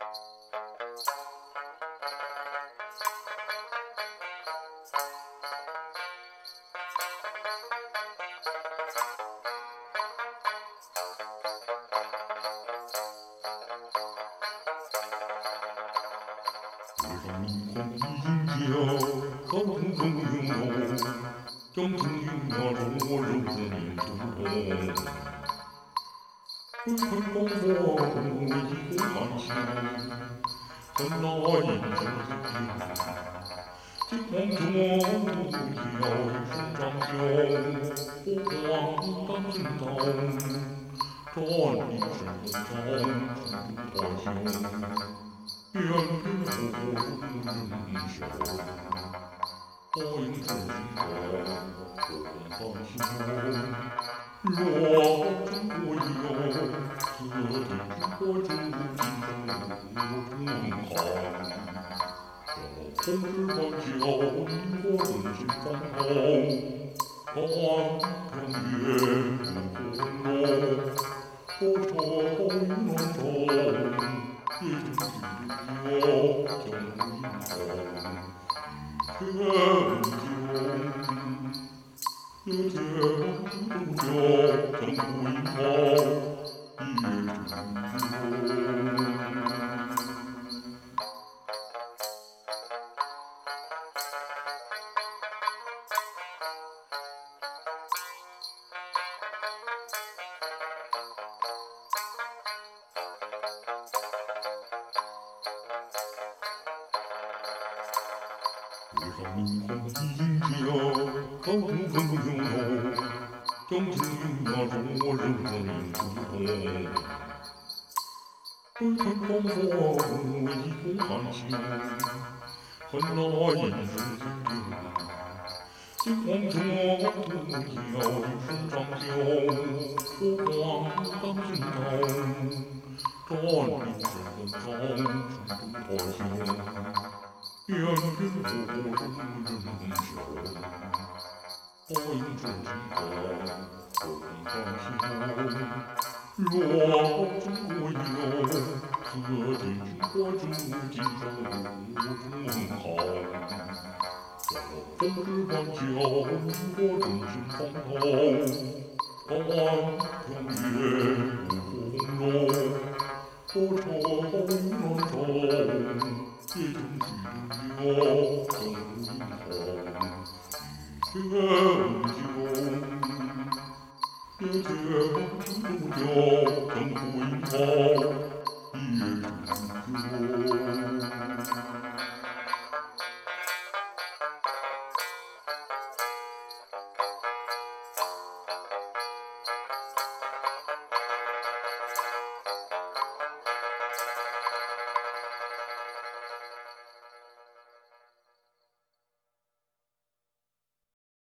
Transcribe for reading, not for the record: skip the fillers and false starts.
明空一角，高空风涌涌，将风云压落柔和面土。挥看光风，一股寒气，看那银声惊天。惊慌中，摇身长袖，火光当心头，转一身红尘中怀袖。远远火中人笑，花影知心头，红看秋。若真我有，此地花中今生无同行。红枝伴酒，引我人心方头。望평月无红楼，多愁暖愁。夜中举酒，江湖迎头。夜间煮酒，江湖迎头。挥看明空一角，高空风涌涌，将风云压落柔和面土。挥看光风，一股寒气，看那银声惊天。惊慌中，摇身长袖，火光当心头，转一身红尘中怀袖。远远火中人笑，花影知心头，红看秋。若真我有，此地花中今生无同行。红枝伴酒，引我人心方头。望평月无红楼，多愁暖愁。夜中举酒，江湖迎头。夜间煮酒，江湖迎头。夜中举酒。